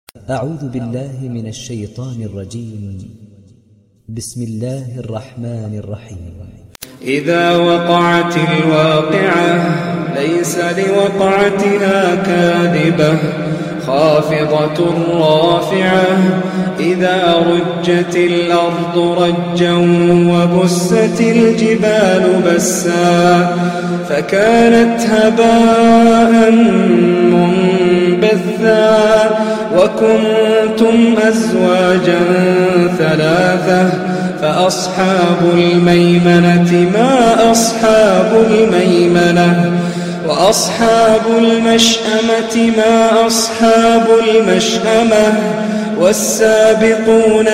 أعوذ بالله من الشيطان الرجيم. بسم الله الرحمن الرحيم. إذا وقعت الواقعة ليس لوقعتها كاذبة خافضة رافعة إذا رجت الأرض رجا وبست الجبال بسا فكانت هباء منبثا وكنتم أزواجا ثلاثة فأصحاب الميمنة ما أصحاب الميمنة وأصحاب المشأمة ما أصحاب المشأمة والسابقون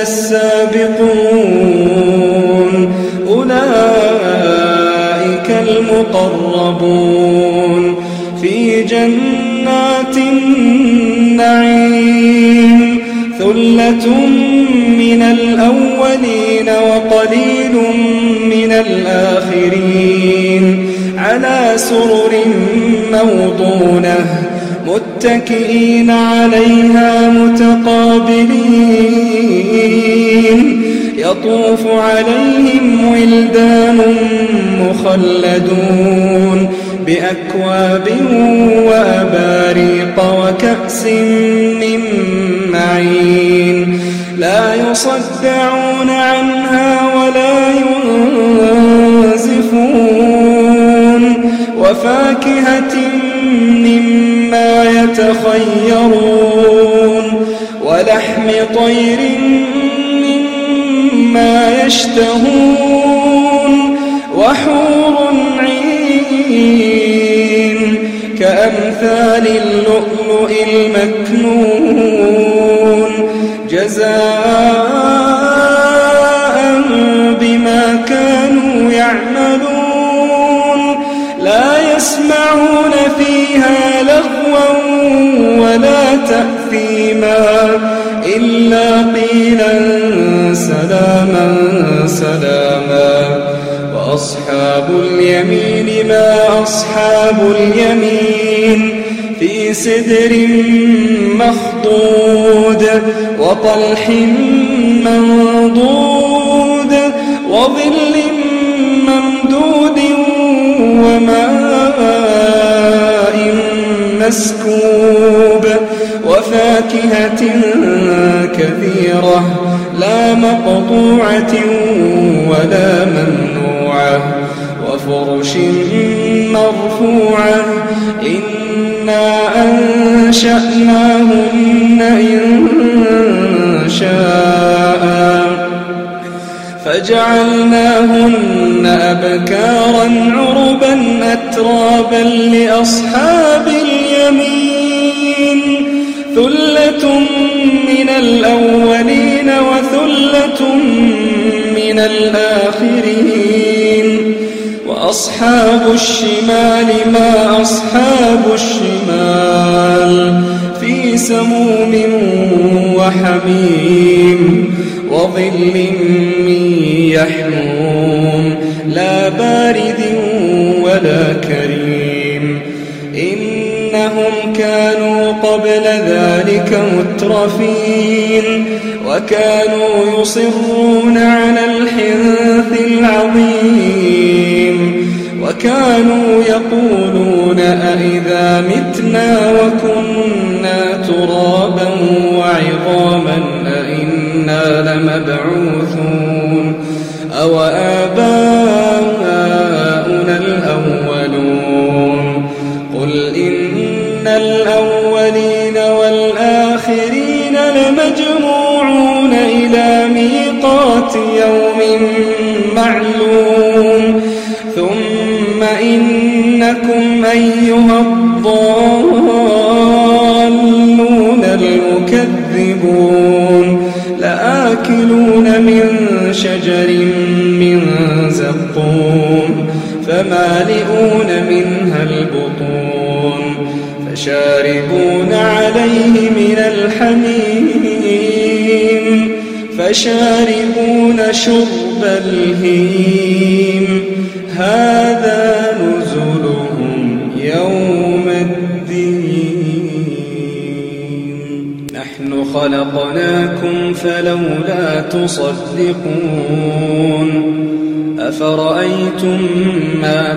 السابقون أولئك المقربون في جنات النعيم ثلة من الأولين وقليل من الآخرين على سرر موضونة متكئين عليها متقابلين يطوف عليهم ولدان مخلدون بأكواب وأباريق وكأس من معين لا يصدعون عنها ولا ينزفون وفاكهة مما يتخيرون ولحم طير مما يشتهون وحور عين كأمثال اللؤلؤ المكنون جزاء بما كانوا يعملون لا يسمعون فيها لغوا ولا تأثيما إلا قيلا سلاما سلاما وأصحاب اليمين ما أصحاب اليمين في سدر مخضود وطلح منضود وظل ممدود وماء مسكوب وفاكهة كثيرة لا مقطوعة ولا ممنوعة وفرش مرفوعة إنا أنشأناهن إنشاء فجعلناهن أبكارا عربا أترابا لأصحاب اليمين ثلة من الأولين وثلة من الآخرين وأصحاب الشمال ما أصحاب الشمال في سموم وحميم وظل من يحموم لا بارد ولا كريم إنهم كانوا قبل ذلك مترفين وكانوا يصرون على الحنث العظيم وكانوا يقولون أئذا متنا وكنا ترابا وعظاما أئنا لمبعوثون أو آباؤنا الأولون قل إن الأولين والآخرين لمجموعون إلى ميقات يوم معلوم ثم إنكم أيها الضالون المكذبون لآكلون من شجر من زقوم فمالئون منها البطون فشاربون عليه من الحميم فشاربون شرب الهيم هذا نزلهم يوم الدين نحن خلقناكم فلولا تصدقون أفرأيتم ما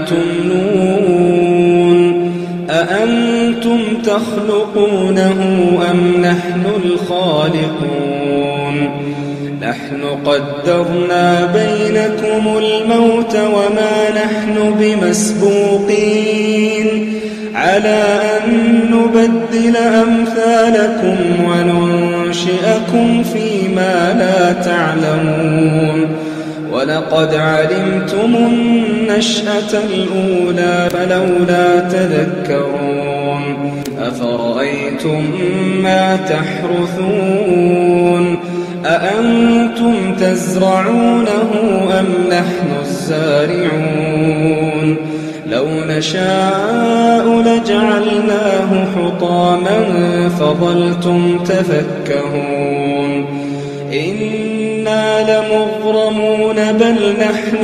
تمنون أأنتم تخلقونه أم نحن الخالقون نحن قدرنا بينكم الموت وما نحن بمسبوقين على أن نبدل أمثالكم وننشئكم فيما لا تعلمون ولقد علمتم النشأة الأولى فلولا تذكرون أفرأيتم ما تحرثون أأنتم تزرعونه أم نحن الزارعون لو نشاء لجعلناه حطاما فظلتم تفكهون إنا لمغرمون بل نحن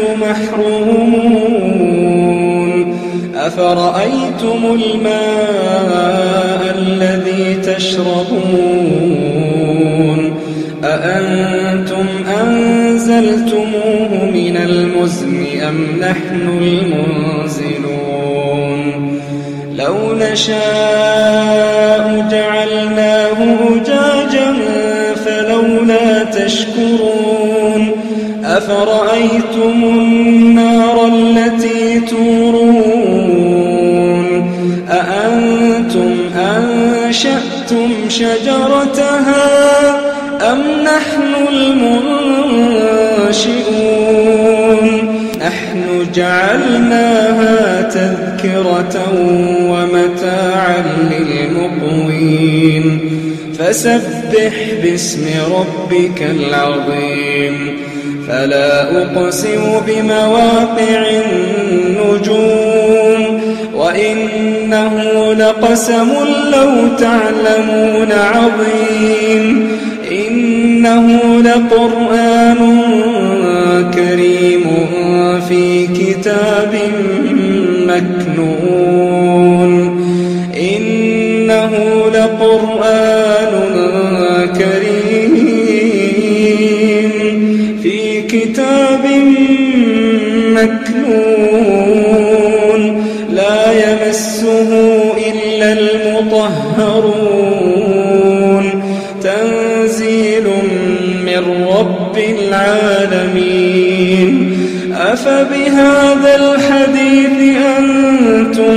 محرومون أفرأيتم الماء الذي تشربون أأنتم أنزلتموه من المزن أم نحن المنزلون لو نشاء جعلناه أجاجا فلولا تشكرون أفرأيتم النار التي تورون أأنتم أنشأتم شجرتها أم نحن المنشئون نحن جعلناها تذكرة ومتاعا للمقوين فسبح باسم ربك العظيم فلا أقسم بمواقع النجوم وإنه لقسم لو تعلمون عظيم إنه لقرآن كريم في كتاب مكنون إنه لقرآن كريم في كتاب مكنون لا يمسه إلا المطهرون تنزيل من رب العالمين أفبهذا الحديث أنتم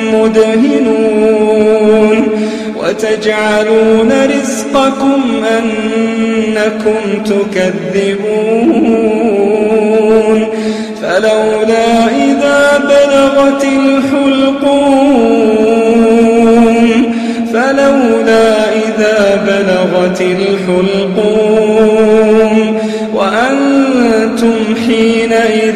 مدهنون وتجعلون رزقكم أنكم تكذبون فلولا إذا بلغت الحلقوم وأنتم حينئذ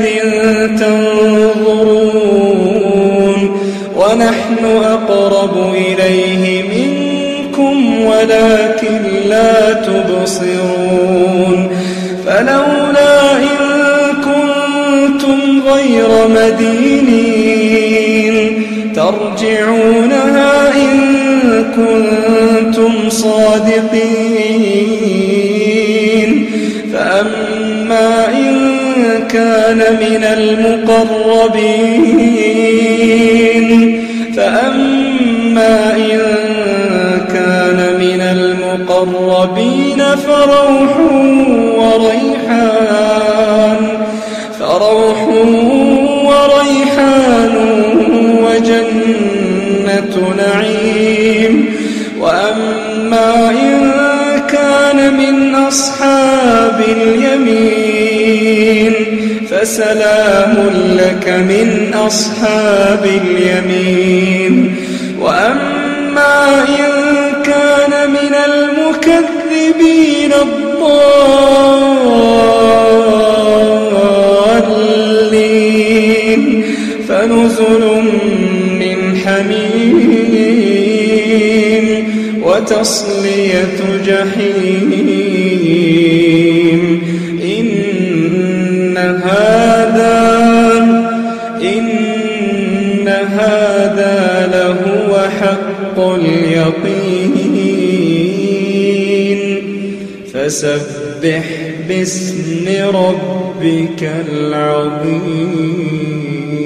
تنظرون ونحن أقرب إليه منكم ولكن لا تبصرون فلولا إن كنتم غير مدينين ترجعونها إن كنتم صادقين فأما إن كان من المقربين فروح وريحان وجنة نعيم وأما إن كان من أصحاب اليمين فسلام لك من أصحاب اليمين وأما إن كان من المكذبين الضالين فنزل من حميم وتصلية جحيم إن هذا لهو حق اليقين فسبح باسم ربك العظيم